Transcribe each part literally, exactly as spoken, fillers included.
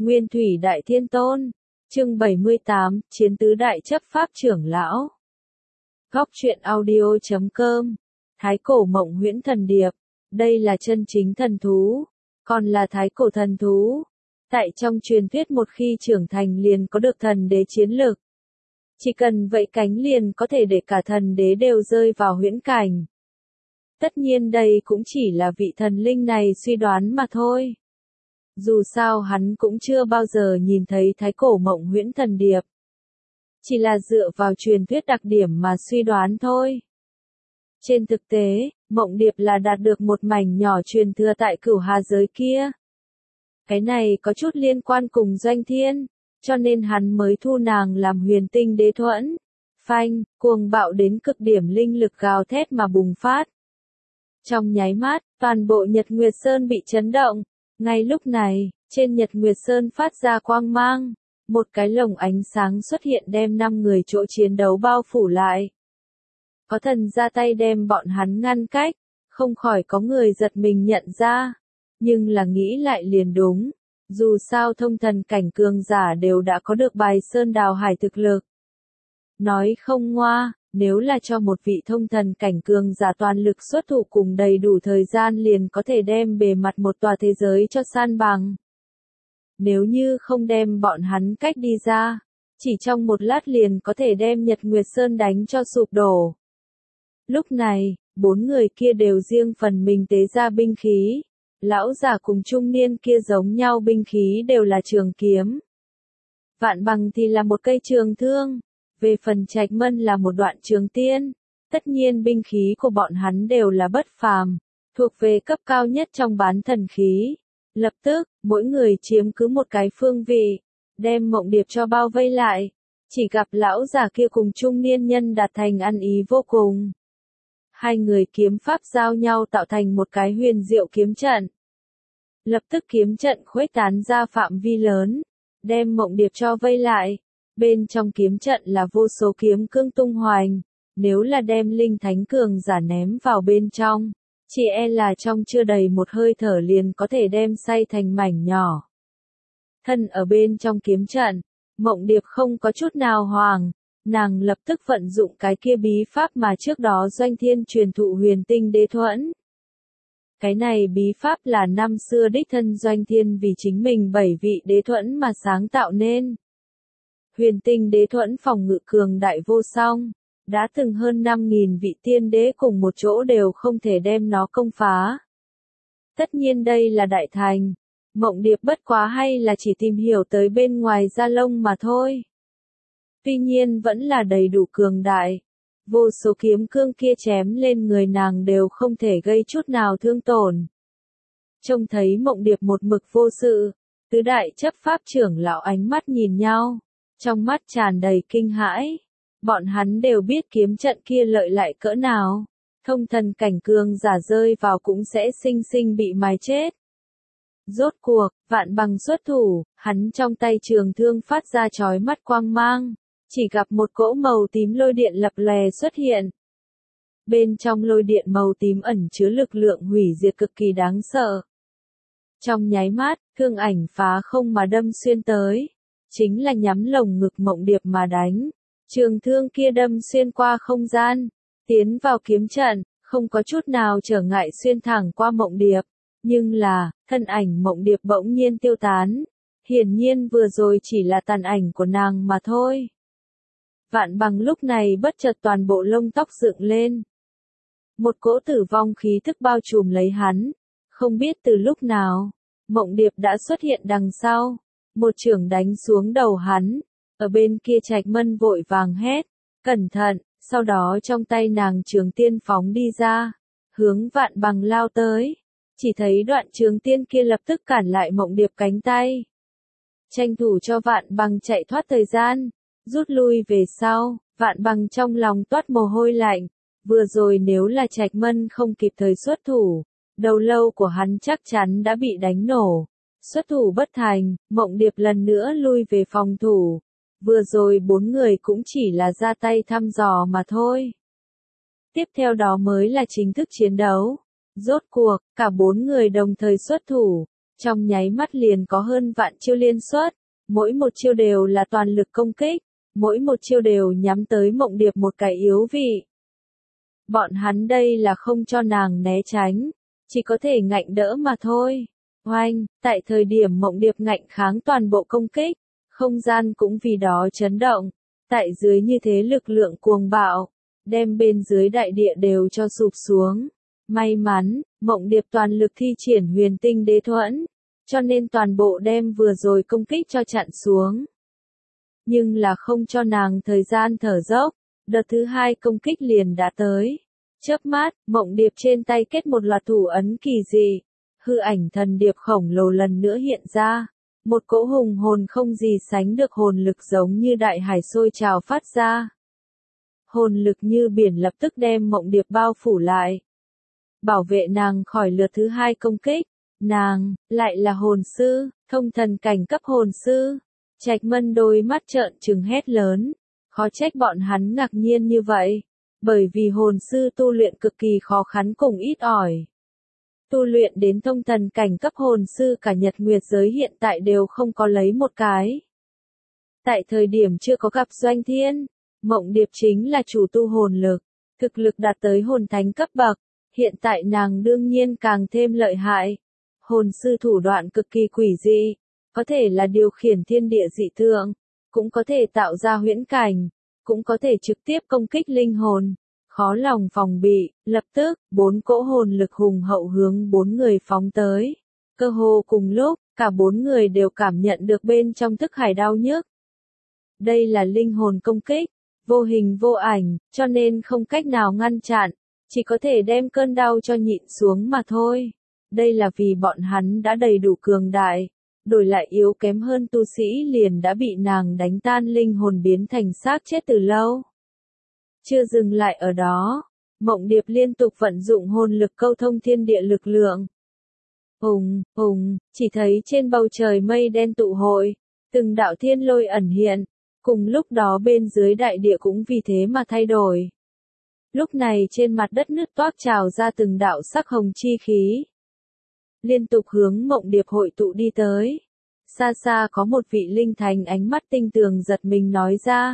Nguyên Thủy Đại Thiên Tôn, chương bảy mươi tám, Chiến tứ đại chấp pháp trưởng lão. Góc truyện audio chấm com, Thái cổ mộng huyễn thần điệp, đây là chân chính thần thú, còn là thái cổ thần thú. Tại trong truyền thuyết một khi trưởng thành liền có được thần đế chiến lực. Chỉ cần vậy cánh liền có thể để cả thần đế đều rơi vào huyễn cảnh. Tất nhiên đây cũng chỉ là vị thần linh này suy đoán mà thôi. Dù sao hắn cũng chưa bao giờ nhìn thấy thái cổ mộng huyễn thần điệp. Chỉ là dựa vào truyền thuyết đặc điểm mà suy đoán thôi. Trên thực tế, mộng điệp là đạt được một mảnh nhỏ truyền thừa tại cửu hà giới kia. Cái này có chút liên quan cùng Doanh Thiên, cho nên hắn mới thu nàng làm huyền tinh đế thuẫn. Phanh, cuồng bạo đến cực điểm linh lực gào thét mà bùng phát. Trong nháy mắt, toàn bộ Nhật Nguyệt Sơn bị chấn động. Ngay lúc này, trên Nhật Nguyệt Sơn phát ra quang mang, một cái lồng ánh sáng xuất hiện đem năm người chỗ chiến đấu bao phủ lại. Có thần ra tay đem bọn hắn ngăn cách, không khỏi có người giật mình nhận ra, nhưng là nghĩ lại liền đúng, dù sao thông thần cảnh cường giả đều đã có được bài sơn đào hải thực lực. Nói không ngoa, nếu là cho một vị thông thần cảnh cường giả toàn lực xuất thủ cùng đầy đủ thời gian liền có thể đem bề mặt một tòa thế giới cho san bằng. Nếu như không đem bọn hắn cách đi ra, chỉ trong một lát liền có thể đem Nhật Nguyệt Sơn đánh cho sụp đổ. Lúc này, bốn người kia đều riêng phần mình tế ra binh khí. Lão giả cùng trung niên kia giống nhau binh khí đều là trường kiếm. Vạn Bằng thì là một cây trường thương. Về phần Trạch Mân là một đoạn trường tiên, tất nhiên binh khí của bọn hắn đều là bất phàm, thuộc về cấp cao nhất trong bán thần khí. Lập tức, mỗi người chiếm cứ một cái phương vị, đem mộng điệp cho bao vây lại, chỉ gặp lão già kia cùng trung niên nhân đạt thành ăn ý vô cùng. Hai người kiếm pháp giao nhau tạo thành một cái huyền diệu kiếm trận. Lập tức kiếm trận khuếch tán ra phạm vi lớn, đem mộng điệp cho vây lại. Bên trong kiếm trận là vô số kiếm cương tung hoành, nếu là đem linh thánh cường giả ném vào bên trong, chỉ e là trong chưa đầy một hơi thở liền có thể đem xay thành mảnh nhỏ. Thân ở bên trong kiếm trận, mộng điệp không có chút nào hoảng, nàng lập tức vận dụng cái kia bí pháp mà trước đó Doanh Thiên truyền thụ huyền tinh đế thuẫn. Cái này bí pháp là năm xưa đích thân Doanh Thiên vì chính mình bảy vị đế thuẫn mà sáng tạo nên. Huyền tinh đế thuẫn phòng ngự cường đại vô song, đã từng hơn năm nghìn vị tiên đế cùng một chỗ đều không thể đem nó công phá. Tất nhiên đây là đại thành, mộng điệp bất quá hay là chỉ tìm hiểu tới bên ngoài da lông mà thôi. Tuy nhiên vẫn là đầy đủ cường đại, vô số kiếm cương kia chém lên người nàng đều không thể gây chút nào thương tổn. Trông thấy mộng điệp một mực vô sự, tứ đại chấp pháp trưởng lão ánh mắt nhìn nhau. Trong mắt tràn đầy kinh hãi, bọn hắn đều biết kiếm trận kia lợi lại cỡ nào, thông thần cảnh cường giả rơi vào cũng sẽ sinh sinh bị mài chết. Rốt cuộc, Vạn Bằng xuất thủ, hắn trong tay trường thương phát ra chói mắt quang mang, chỉ gặp một cỗ màu tím lôi điện lập lè xuất hiện. Bên trong lôi điện màu tím ẩn chứa lực lượng hủy diệt cực kỳ đáng sợ. Trong nháy mắt, thương ảnh phá không mà đâm xuyên tới. Chính là nhắm lồng ngực mộng điệp mà đánh. Trường thương kia đâm xuyên qua không gian, tiến vào kiếm trận, không có chút nào trở ngại xuyên thẳng qua mộng điệp. Nhưng là, thân ảnh mộng điệp bỗng nhiên tiêu tán. Hiển nhiên vừa rồi chỉ là tàn ảnh của nàng mà thôi. Vạn Bằng lúc này bất chợt toàn bộ lông tóc dựng lên. Một cỗ tử vong khí thức bao trùm lấy hắn. Không biết từ lúc nào, mộng điệp đã xuất hiện đằng sau. Một chưởng đánh xuống đầu hắn, ở bên kia Trạch Mân vội vàng hét, cẩn thận, sau đó trong tay nàng trường tiên phóng đi ra, hướng Vạn Bằng lao tới, chỉ thấy đoạn trường tiên kia lập tức cản lại mộng điệp cánh tay. Tranh thủ cho Vạn Bằng chạy thoát thời gian, rút lui về sau, Vạn Bằng trong lòng toát mồ hôi lạnh, vừa rồi nếu là Trạch Mân không kịp thời xuất thủ, đầu lâu của hắn chắc chắn đã bị đánh nổ. Xuất thủ bất thành, mộng điệp lần nữa lui về phòng thủ. Vừa rồi bốn người cũng chỉ là ra tay thăm dò mà thôi. Tiếp theo đó mới là chính thức chiến đấu. Rốt cuộc, cả bốn người đồng thời xuất thủ. Trong nháy mắt liền có hơn vạn chiêu liên xuất, mỗi một chiêu đều là toàn lực công kích, mỗi một chiêu đều nhắm tới Mộng Điệp một cái yếu vị. Bọn hắn đây là không cho nàng né tránh, chỉ có thể ngạnh đỡ mà thôi. Oanh, tại thời điểm Mộng Điệp ngạnh kháng toàn bộ công kích, không gian cũng vì đó chấn động, tại dưới như thế lực lượng cuồng bạo, đem bên dưới đại địa đều cho sụp xuống. May mắn, Mộng Điệp toàn lực thi triển Huyền Tinh Đế Thuẫn, cho nên toàn bộ đem vừa rồi công kích cho chặn xuống. Nhưng là không cho nàng thời gian thở dốc, đợt thứ hai công kích liền đã tới. Chớp mắt, Mộng Điệp trên tay kết một loạt thủ ấn kỳ dị, hư ảnh thần điệp khổng lồ lần nữa hiện ra, một cỗ hùng hồn không gì sánh được hồn lực giống như đại hải sôi trào phát ra. Hồn lực như biển lập tức đem Mộng Điệp bao phủ lại, bảo vệ nàng khỏi lượt thứ hai công kích. Nàng, lại là hồn sư, thông thần cảnh cấp hồn sư. Trạch Mân đôi mắt trợn trừng hét lớn, khó trách bọn hắn ngạc nhiên như vậy, bởi vì hồn sư tu luyện cực kỳ khó khăn cùng ít ỏi. Tu luyện đến thông thần cảnh cấp hồn sư cả Nhật Nguyệt giới hiện tại đều không có lấy một cái. Tại thời điểm chưa có gặp Doanh Thiên, Mộng Điệp chính là chủ tu hồn lực, thực lực đạt tới hồn thánh cấp bậc, hiện tại nàng đương nhiên càng thêm lợi hại. Hồn sư thủ đoạn cực kỳ quỷ dị, có thể là điều khiển thiên địa dị tượng, cũng có thể tạo ra huyễn cảnh, cũng có thể trực tiếp công kích linh hồn. Khó lòng phòng bị, lập tức, bốn cỗ hồn lực hùng hậu hướng bốn người phóng tới. Cơ hồ cùng lúc, cả bốn người đều cảm nhận được bên trong thức hải đau nhức. Đây là linh hồn công kích, vô hình vô ảnh, cho nên không cách nào ngăn chặn, chỉ có thể đem cơn đau cho nhịn xuống mà thôi. Đây là vì bọn hắn đã đầy đủ cường đại, đổi lại yếu kém hơn tu sĩ liền đã bị nàng đánh tan linh hồn biến thành xác chết từ lâu. Chưa dừng lại ở đó, Mộng Điệp liên tục vận dụng hồn lực câu thông thiên địa lực lượng. Ùng, ùng, chỉ thấy trên bầu trời mây đen tụ hội, từng đạo thiên lôi ẩn hiện, cùng lúc đó bên dưới đại địa cũng vì thế mà thay đổi. Lúc này trên mặt đất nứt toác trào ra từng đạo sắc hồng chi khí, liên tục hướng Mộng Điệp hội tụ đi tới. Xa xa có một vị linh thánh ánh mắt tinh tường giật mình nói ra.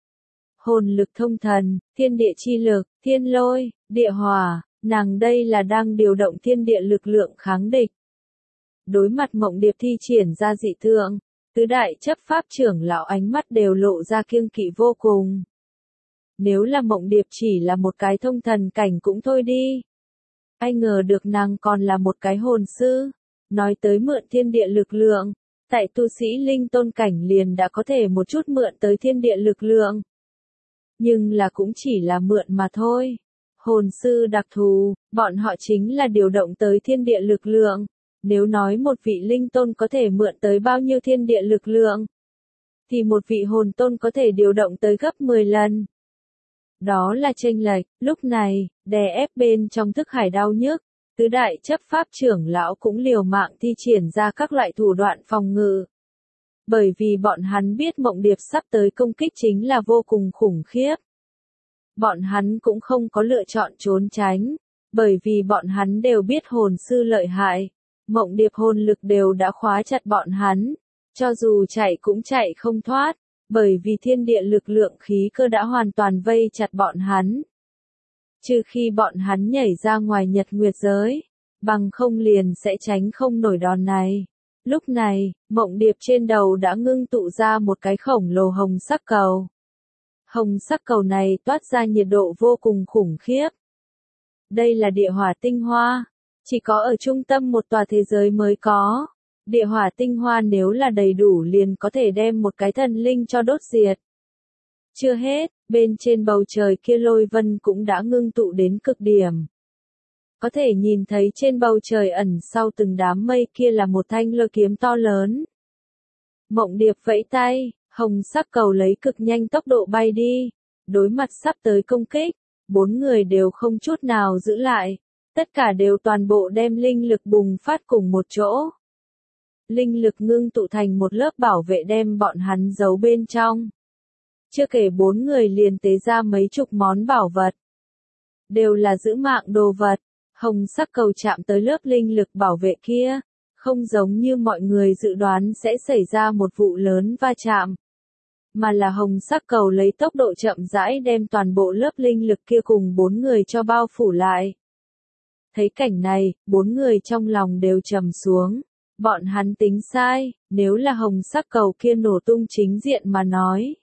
Hồn lực thông thần, thiên địa chi lực, thiên lôi, địa hỏa, nàng đây là đang điều động thiên địa lực lượng kháng địch. Đối mặt Mộng Điệp thi triển ra dị tượng, tứ đại chấp pháp trưởng lão ánh mắt đều lộ ra kiêng kỵ vô cùng. Nếu là Mộng Điệp chỉ là một cái thông thần cảnh cũng thôi đi. Ai ngờ được nàng còn là một cái hồn sư, nói tới mượn thiên địa lực lượng, tại tu sĩ linh tôn cảnh liền đã có thể một chút mượn tới thiên địa lực lượng. Nhưng là cũng chỉ là mượn mà thôi. Hồn sư đặc thù, bọn họ chính là điều động tới thiên địa lực lượng. Nếu nói một vị linh tôn có thể mượn tới bao nhiêu thiên địa lực lượng, thì một vị hồn tôn có thể điều động tới gấp mười lần. Đó là chênh lệch. Lúc này, đè ép bên trong thức hải đau nhức, tứ đại chấp pháp trưởng lão cũng liều mạng thi triển ra các loại thủ đoạn phòng ngự. Bởi vì bọn hắn biết Mộng Điệp sắp tới công kích chính là vô cùng khủng khiếp. Bọn hắn cũng không có lựa chọn trốn tránh, bởi vì bọn hắn đều biết hồn sư lợi hại. Mộng Điệp hồn lực đều đã khóa chặt bọn hắn, cho dù chạy cũng chạy không thoát, bởi vì thiên địa lực lượng khí cơ đã hoàn toàn vây chặt bọn hắn. Trừ khi bọn hắn nhảy ra ngoài Nhật Nguyệt giới, bằng không liền sẽ tránh không nổi đòn này. Lúc này, Mộng Điệp trên đầu đã ngưng tụ ra một cái khổng lồ hồng sắc cầu. Hồng sắc cầu này toát ra nhiệt độ vô cùng khủng khiếp. Đây là địa hỏa tinh hoa, chỉ có ở trung tâm một tòa thế giới mới có. Địa hỏa tinh hoa nếu là đầy đủ liền có thể đem một cái thần linh cho đốt diệt. Chưa hết, bên trên bầu trời kia lôi vân cũng đã ngưng tụ đến cực điểm. Có thể nhìn thấy trên bầu trời ẩn sau từng đám mây kia là một thanh lôi kiếm to lớn. Mộng Điệp vẫy tay, hồng sắc cầu lấy cực nhanh tốc độ bay đi. Đối mặt sắp tới công kích, bốn người đều không chút nào giữ lại. Tất cả đều toàn bộ đem linh lực bùng phát cùng một chỗ. Linh lực ngưng tụ thành một lớp bảo vệ đem bọn hắn giấu bên trong. Chưa kể bốn người liền tế ra mấy chục món bảo vật. Đều là giữ mạng đồ vật. Hồng sắc cầu chạm tới lớp linh lực bảo vệ kia, Không giống như mọi người dự đoán sẽ xảy ra một vụ lớn va chạm, mà là hồng sắc cầu lấy tốc độ chậm rãi đem toàn bộ lớp linh lực kia cùng bốn người cho bao phủ lại. Thấy cảnh này, bốn người trong lòng đều trầm xuống. Bọn hắn tính sai, nếu là hồng sắc cầu kia nổ tung chính diện mà nói.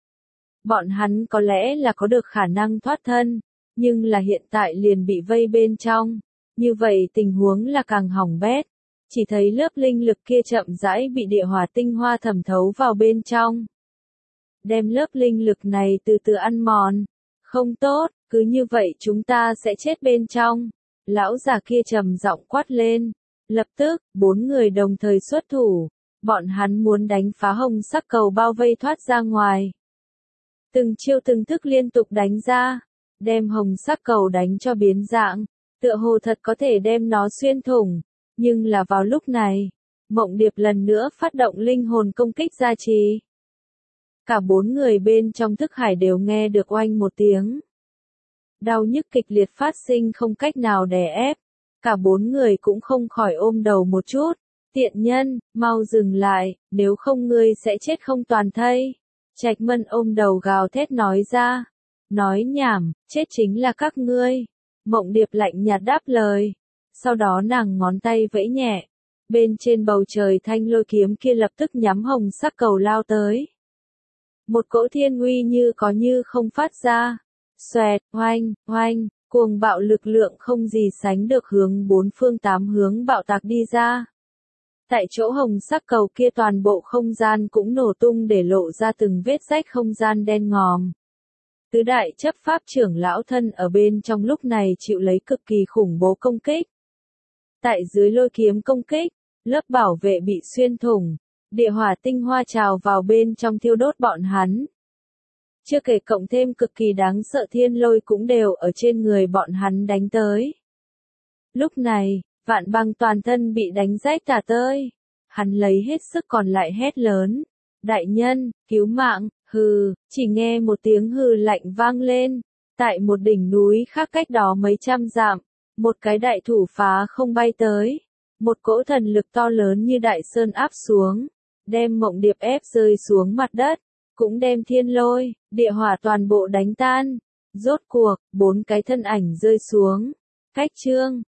Bọn hắn có lẽ là có được khả năng thoát thân, nhưng là hiện tại liền bị vây bên trong. Như vậy tình huống là càng hỏng bét. Chỉ thấy lớp linh lực kia chậm rãi bị địa hỏa tinh hoa thẩm thấu vào bên trong. Đem lớp linh lực này từ từ ăn mòn. Không tốt, cứ như vậy chúng ta sẽ chết bên trong. Lão già kia trầm giọng quát lên. Lập tức, bốn người đồng thời xuất thủ. Bọn hắn muốn đánh phá hồng sắc cầu bao vây thoát ra ngoài. Từng chiêu từng thức liên tục đánh ra. Đem hồng sắc cầu đánh cho biến dạng. Tựa hồ thật có thể đem nó xuyên thủng. Nhưng là vào lúc này, Mộng Điệp lần nữa phát động linh hồn công kích gia trì. Cả bốn người bên trong thức hải đều nghe được oanh một tiếng. Đau nhức kịch liệt phát sinh không cách nào đè ép. Cả bốn người cũng không khỏi ôm đầu một chút. Tiện nhân, mau dừng lại, nếu không ngươi sẽ chết không toàn thây. Trạch Mân ôm đầu gào thét nói ra. Nói nhảm, chết chính là các ngươi. Mộng Điệp lạnh nhạt đáp lời. Sau đó nàng ngón tay vẫy nhẹ. Bên trên bầu trời thanh lôi kiếm kia lập tức nhắm hồng sắc cầu lao tới. Một cỗ thiên uy như có như không phát ra. Xoẹt, oanh, oanh, cuồng bạo lực lượng không gì sánh được hướng bốn phương tám hướng bạo tạc đi ra. Tại chỗ hồng sắc cầu kia toàn bộ không gian cũng nổ tung để lộ ra từng vết rách không gian đen ngòm. Tứ đại chấp pháp trưởng lão thân ở bên trong lúc này chịu lấy cực kỳ khủng bố công kích. Tại dưới lôi kiếm công kích, lớp bảo vệ bị xuyên thủng, địa hỏa tinh hoa trào vào bên trong thiêu đốt bọn hắn. Chưa kể cộng thêm cực kỳ đáng sợ thiên lôi cũng đều ở trên người bọn hắn đánh tới. Lúc này, Vạn Băng toàn thân bị đánh rách tả tơi. Hắn lấy hết sức còn lại hét lớn. Đại nhân, cứu mạng, hừ, chỉ nghe một tiếng hừ lạnh vang lên. Tại một đỉnh núi khác cách đó mấy trăm dặm, một cái đại thủ phá không bay tới. Một cỗ thần lực to lớn như đại sơn áp xuống, đem Mộng Điệp ép rơi xuống mặt đất, cũng đem thiên lôi, địa hỏa toàn bộ đánh tan. Rốt cuộc, bốn cái thân ảnh rơi xuống. Cách chương